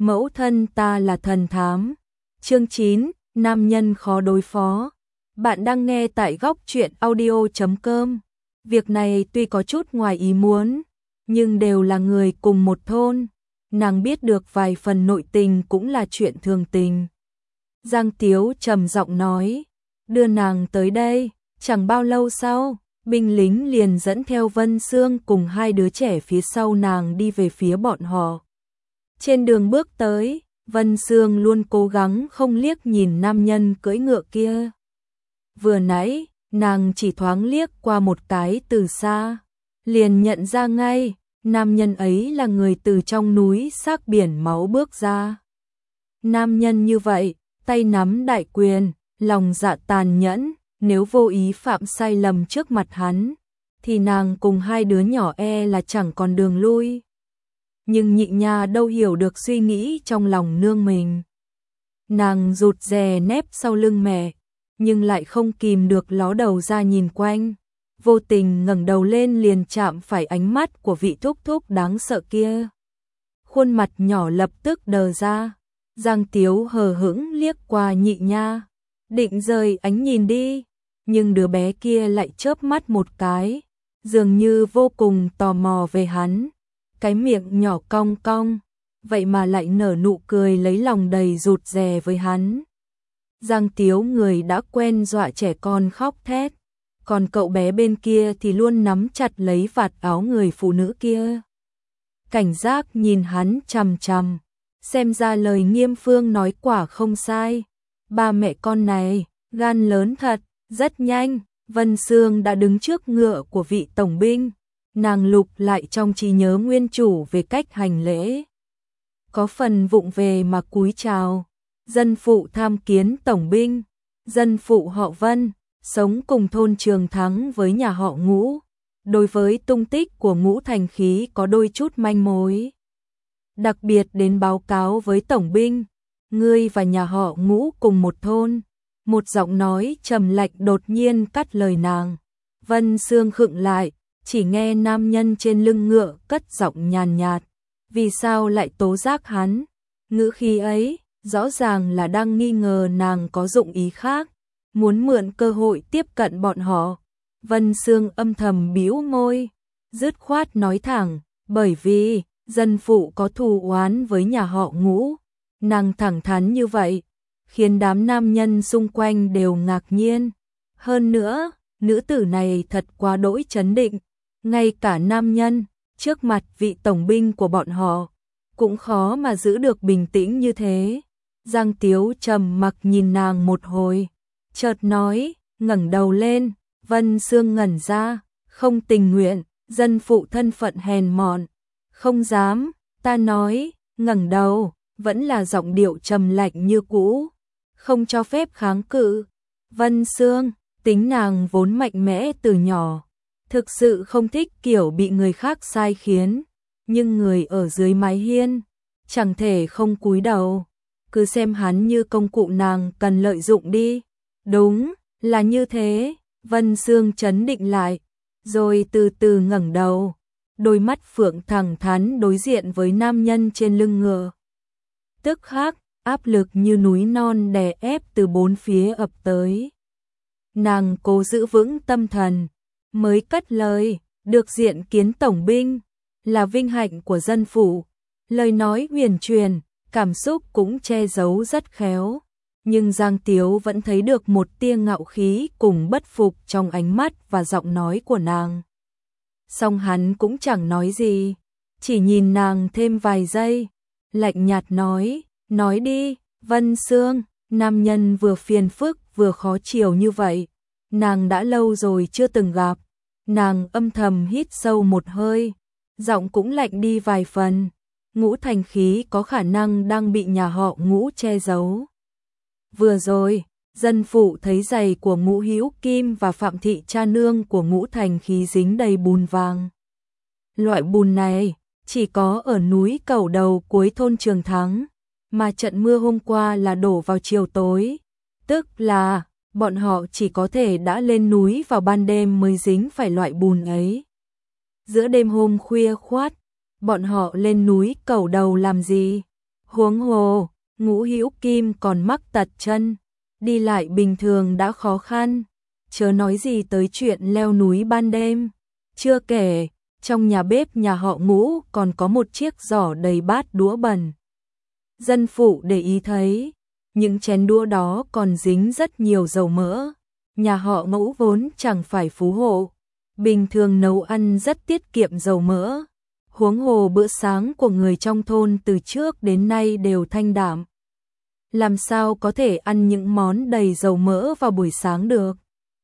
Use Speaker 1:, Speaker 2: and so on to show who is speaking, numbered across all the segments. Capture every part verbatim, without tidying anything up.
Speaker 1: mẫu thân ta là thần thám. Chương chín, nam nhân khó đối phó. Bạn đang nghe tại góc truyện audio chấm com. Việc này tuy có chút ngoài ý muốn, nhưng đều là người cùng một thôn, nàng biết được vài phần nội tình cũng là chuyện thường tình. Giang Tiếu trầm giọng nói, đưa nàng tới đây. Chẳng bao lâu sau, binh lính liền dẫn theo Vân Sương cùng hai đứa trẻ phía sau nàng đi về phía bọn họ. Trên đường bước tới, Vân Sương luôn cố gắng không liếc nhìn nam nhân cưỡi ngựa kia. Vừa nãy, nàng chỉ thoáng liếc qua một cái từ xa, liền nhận ra ngay, nam nhân ấy là người từ trong núi xác biển máu bước ra. Nam nhân như vậy, tay nắm đại quyền, lòng dạ tàn nhẫn, nếu vô ý phạm sai lầm trước mặt hắn, thì nàng cùng hai đứa nhỏ e là chẳng còn đường lui. Nhưng nhị nha đâu hiểu được suy nghĩ trong lòng nương mình. Nàng rụt rè nép sau lưng mẹ, nhưng lại không kìm được ló đầu ra nhìn quanh, vô tình ngẩng đầu lên liền chạm phải ánh mắt của vị thúc thúc đáng sợ kia. Khuôn mặt nhỏ lập tức đờ ra, Giang Tiếu hờ hững liếc qua nhị nha, định rời ánh nhìn đi, nhưng đứa bé kia lại chớp mắt một cái, dường như vô cùng tò mò về hắn, cái miệng nhỏ cong cong, vậy mà lại nở nụ cười lấy lòng đầy rụt rè với hắn. Giang Tiếu người đã quen dọa trẻ con khóc thét, còn cậu bé bên kia thì luôn nắm chặt lấy vạt áo người phụ nữ kia. Cảnh giác nhìn hắn chằm chằm, xem ra lời Nghiêm Phương nói quả không sai, ba mẹ con này, gan lớn thật. Rất nhanh, Vân Sương đã đứng trước ngựa của vị tổng binh, nàng lục lại trong trí nhớ nguyên chủ về cách hành lễ. Có phần vụng về mà cúi chào, dân phụ tham kiến tổng binh, dân phụ họ Vân, sống cùng thôn Trường Thắng với nhà họ Ngũ, đối với tung tích của Ngũ Thành Khí có đôi chút manh mối. Đặc biệt đến báo cáo với tổng binh, ngươi và nhà họ Ngũ cùng một thôn. Một giọng nói trầm lạnh đột nhiên cắt lời nàng. Vân Sương khựng lại, chỉ nghe nam nhân trên lưng ngựa cất giọng nhàn nhạt. Vì sao lại tố giác hắn? Ngữ khí ấy, rõ ràng là đang nghi ngờ nàng có dụng ý khác, muốn mượn cơ hội tiếp cận bọn họ. Vân Sương âm thầm bĩu môi, dứt khoát nói thẳng, bởi vì dân phụ có thù oán với nhà họ Ngũ. Nàng thẳng thắn như vậy, khiến đám nam nhân xung quanh đều ngạc nhiên. Hơn nữa, nữ tử này thật quá đỗi trấn định, ngay cả nam nhân, trước mặt vị tổng binh của bọn họ, cũng khó mà giữ được bình tĩnh như thế. Giang Tiếu trầm mặc nhìn nàng một hồi, chợt nói, ngẩng đầu lên. Vân Sương ngẩn ra, không tình nguyện, dân phụ thân phận hèn mọn, không dám, ta nói, ngẩng đầu, vẫn là giọng điệu trầm lạnh như cũ. Không cho phép kháng cự. Vân Sương, tính nàng vốn mạnh mẽ từ nhỏ, thực sự không thích kiểu bị người khác sai khiến, nhưng người ở dưới mái hiên, chẳng thể không cúi đầu, cứ xem hắn như công cụ nàng cần lợi dụng đi. Đúng, là như thế, Vân Sương trấn định lại, rồi từ từ ngẩng đầu, đôi mắt phượng thẳng thắn đối diện với nam nhân trên lưng ngựa. Tức khắc, áp lực như núi non đè ép từ bốn phía ập tới. Nàng cố giữ vững tâm thần, mới cất lời, được diện kiến tổng binh, là vinh hạnh của dân phủ. Lời nói huyền truyền, cảm xúc cũng che giấu rất khéo, nhưng Giang Tiếu vẫn thấy được một tia ngạo khí cùng bất phục trong ánh mắt và giọng nói của nàng. Song hắn cũng chẳng nói gì, chỉ nhìn nàng thêm vài giây, lạnh nhạt nói, nói đi, Vân Sương. Nam nhân vừa phiền phức vừa khó chiều như vậy, nàng đã lâu rồi chưa từng gặp. Nàng âm thầm hít sâu một hơi, giọng cũng lạnh đi vài phần. Ngũ Thành Khí có khả năng đang bị nhà họ Ngũ che giấu. Vừa rồi, dân phụ thấy giày của Ngũ Hữu Kim và Phạm thị cha nương của Ngũ Thành Khí dính đầy bùn vàng. Loại bùn này chỉ có ở núi Cẩu Đầu cuối thôn Trường Thắng, mà trận mưa hôm qua là đổ vào chiều tối, tức là bọn họ chỉ có thể đã lên núi vào ban đêm mới dính phải loại bùn ấy. Giữa đêm hôm khuya khoắt, bọn họ lên núi Cẩu Đầu làm gì? Huống hồ, Ngũ Hữu Kim còn mắc tật chân, đi lại bình thường đã khó khăn, chớ nói gì tới chuyện leo núi ban đêm. Chưa kể, trong nhà bếp nhà họ Ngũ còn có một chiếc giỏ đầy bát đũa bẩn. Dân phụ để ý thấy, những chén đũa đó còn dính rất nhiều dầu mỡ. Nhà họ Ngũ vốn chẳng phải phú hộ, bình thường nấu ăn rất tiết kiệm dầu mỡ. Huống hồ bữa sáng của người trong thôn từ trước đến nay đều thanh đạm. Làm sao có thể ăn những món đầy dầu mỡ vào buổi sáng được?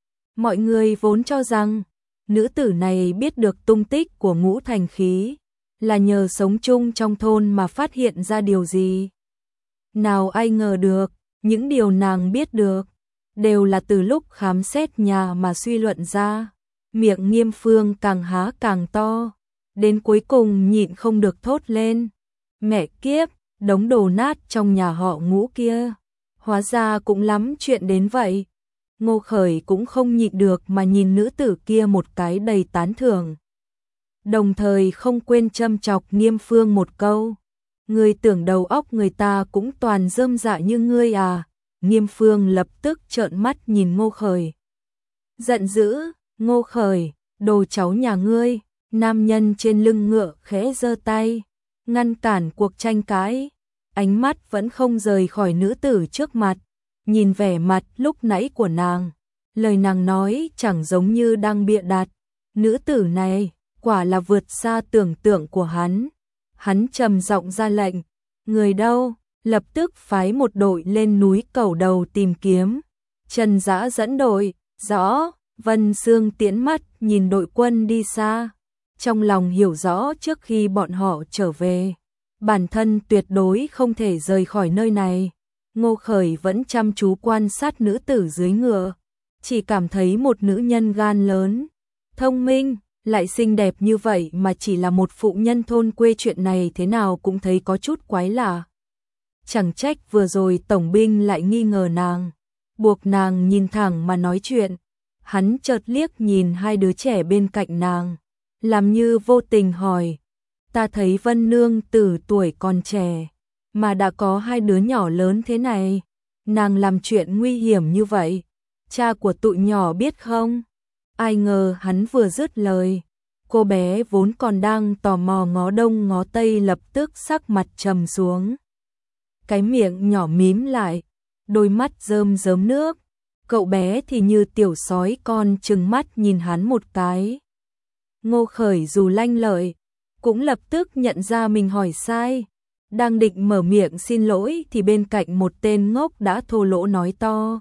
Speaker 1: Mọi người vốn cho rằng, nữ tử này biết được tung tích của Ngũ Thành Khí, là nhờ sống chung trong thôn mà phát hiện ra điều gì. Nào ai ngờ được, những điều nàng biết được, đều là từ lúc khám xét nhà mà suy luận ra. Miệng Nghiêm Phương càng há càng to, đến cuối cùng nhịn không được thốt lên. Mẹ kiếp, đống đồ nát trong nhà họ Ngũ kia, hóa ra cũng lắm chuyện đến vậy. Ngô Khởi cũng không nhịn được mà nhìn nữ tử kia một cái đầy tán thưởng. Đồng thời không quên châm chọc Nghiêm Phương một câu. Ngươi tưởng đầu óc người ta cũng toàn rơm rạ như ngươi à? Nghiêm Phương lập tức trợn mắt nhìn Ngô Khởi. Giận dữ, Ngô Khởi, đồ cháu nhà ngươi. Nam nhân trên lưng ngựa khẽ giơ tay, ngăn cản cuộc tranh cãi. Ánh mắt vẫn không rời khỏi nữ tử trước mặt, nhìn vẻ mặt lúc nãy của nàng. Lời nàng nói chẳng giống như đang bịa đặt. Nữ tử này, quả là vượt xa tưởng tượng của hắn. Hắn trầm giọng ra lệnh, người đâu, lập tức phái một đội lên núi Cẩu Đầu tìm kiếm. Trần Dã dẫn đội, rõ, Vân Sương tiễn mắt nhìn đội quân đi xa. Trong lòng hiểu rõ trước khi bọn họ trở về, bản thân tuyệt đối không thể rời khỏi nơi này. Ngô Khởi vẫn chăm chú quan sát nữ tử dưới ngựa, chỉ cảm thấy một nữ nhân gan lớn, thông minh, lại xinh đẹp như vậy mà chỉ là một phụ nhân thôn quê, chuyện này thế nào cũng thấy có chút quái lạ. Chẳng trách vừa rồi tổng binh lại nghi ngờ nàng, buộc nàng nhìn thẳng mà nói chuyện. Hắn chợt liếc nhìn hai đứa trẻ bên cạnh nàng, làm như vô tình hỏi, ta thấy Vân Nương Tử tuổi còn trẻ, mà đã có hai đứa nhỏ lớn thế này, nàng làm chuyện nguy hiểm như vậy, cha của tụi nhỏ biết không? Ai ngờ hắn vừa dứt lời, cô bé vốn còn đang tò mò ngó đông ngó tây lập tức sắc mặt trầm xuống. Cái miệng nhỏ mím lại, đôi mắt rơm rớm nước, cậu bé thì như tiểu sói con trừng mắt nhìn hắn một cái. Ngô Khởi dù lanh lợi, cũng lập tức nhận ra mình hỏi sai. Đang định mở miệng xin lỗi thì bên cạnh một tên ngốc đã thô lỗ nói to.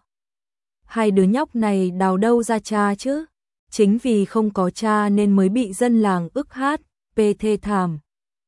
Speaker 1: Hai đứa nhóc này đào đâu ra cha chứ? Chính vì không có cha nên mới bị dân làng ức hát, pê thê thảm.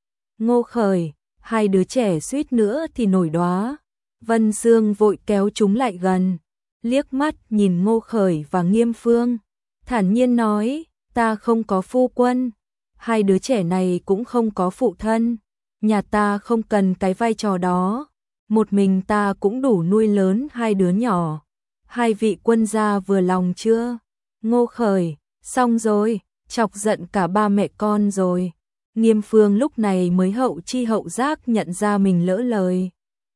Speaker 1: Ngô Khởi, hai đứa trẻ suýt nữa thì nổi đóa. Vân Sương vội kéo chúng lại gần, liếc mắt nhìn Ngô Khởi và Nghiêm Phương, thản nhiên nói, ta không có phu quân, hai đứa trẻ này cũng không có phụ thân, nhà ta không cần cái vai trò đó, một mình ta cũng đủ nuôi lớn hai đứa nhỏ. Hai vị quân gia vừa lòng chưa? Ngô Khởi, xong rồi, chọc giận cả ba mẹ con rồi. Nghiêm Phương lúc này mới hậu chi hậu giác nhận ra mình lỡ lời.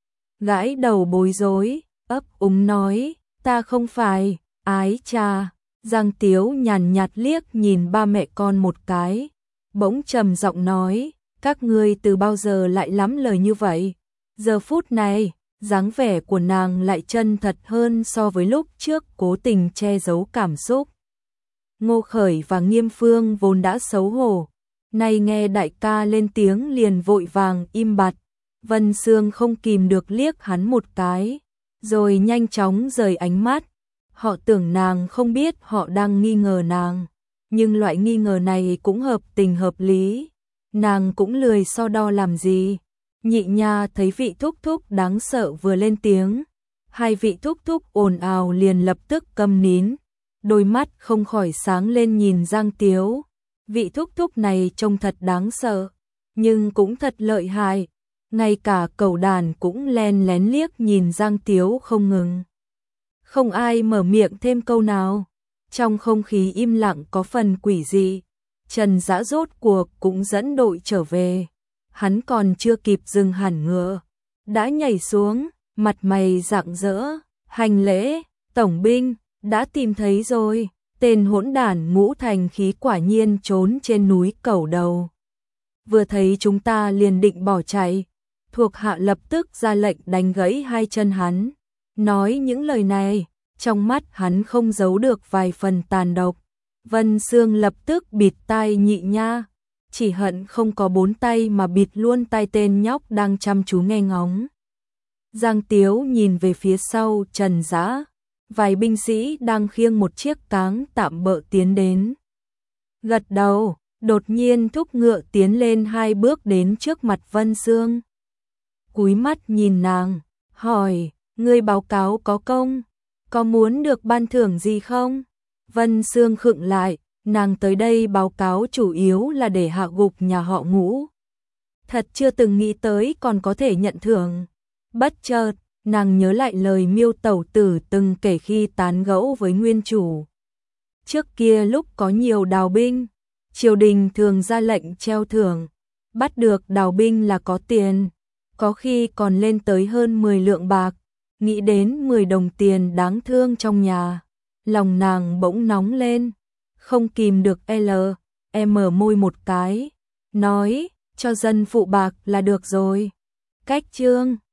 Speaker 1: Gãi đầu bối rối, ấp úng nói, ta không phải, ái cha. Giang Tiếu nhàn nhạt liếc nhìn ba mẹ con một cái, bỗng trầm giọng nói, các ngươi từ bao giờ lại lắm lời như vậy? Giờ phút này, dáng vẻ của nàng lại chân thật hơn so với lúc trước cố tình che giấu cảm xúc. Ngô Khởi và Nghiêm Phương vốn đã xấu hổ, nay nghe đại ca lên tiếng liền vội vàng im bặt. Vân Sương không kìm được liếc hắn một cái, rồi nhanh chóng rời ánh mắt. Họ tưởng nàng không biết họ đang nghi ngờ nàng, nhưng loại nghi ngờ này cũng hợp tình hợp lý. Nàng cũng lười so đo làm gì. Nhị nha thấy vị thúc thúc đáng sợ vừa lên tiếng, hai vị thúc thúc ồn ào liền lập tức câm nín, đôi mắt không khỏi sáng lên nhìn Giang Tiếu. Vị thúc thúc này trông thật đáng sợ, nhưng cũng thật lợi hại, ngay cả cẩu đàn cũng len lén liếc nhìn Giang Tiếu không ngừng. Không ai mở miệng thêm câu nào, trong không khí im lặng có phần quỷ dị. Trần Dã rốt cuộc cũng dẫn đội trở về. Hắn còn chưa kịp dừng hẳn ngựa, đã nhảy xuống, mặt mày rạng rỡ, hành lễ, tổng binh, đã tìm thấy rồi, tên hỗn đản Ngũ Thành Khí quả nhiên trốn trên núi Cẩu Đầu. Vừa thấy chúng ta liền định bỏ chạy, thuộc hạ lập tức ra lệnh đánh gãy hai chân hắn. Nói những lời này, trong mắt hắn không giấu được vài phần tàn độc. Vân Sương lập tức bịt tai Nhị Nha, chỉ hận không có bốn tay mà bịt luôn tai tên nhóc đang chăm chú nghe ngóng. Giang Tiếu nhìn về phía sau Trần Dã, vài binh sĩ đang khiêng một chiếc cáng tạm bợ tiến đến. Gật đầu, đột nhiên thúc ngựa tiến lên hai bước đến trước mặt Vân Sương. Cúi mắt nhìn nàng, hỏi, ngươi báo cáo có công, có muốn được ban thưởng gì không? Vân Sương khựng lại, nàng tới đây báo cáo chủ yếu là để hạ gục nhà họ Ngũ. Thật chưa từng nghĩ tới còn có thể nhận thưởng. Bất chợt, nàng nhớ lại lời Miêu tẩu tử từng kể khi tán gẫu với nguyên chủ. Trước kia lúc có nhiều đào binh, triều đình thường ra lệnh treo thưởng, bắt được đào binh là có tiền, có khi còn lên tới hơn mười lượng bạc, nghĩ đến mười đồng tiền đáng thương trong nhà. Lòng nàng bỗng nóng lên, không kìm được L, em mở môi một cái, nói, cho dân phụ bạc là được rồi. Cách chương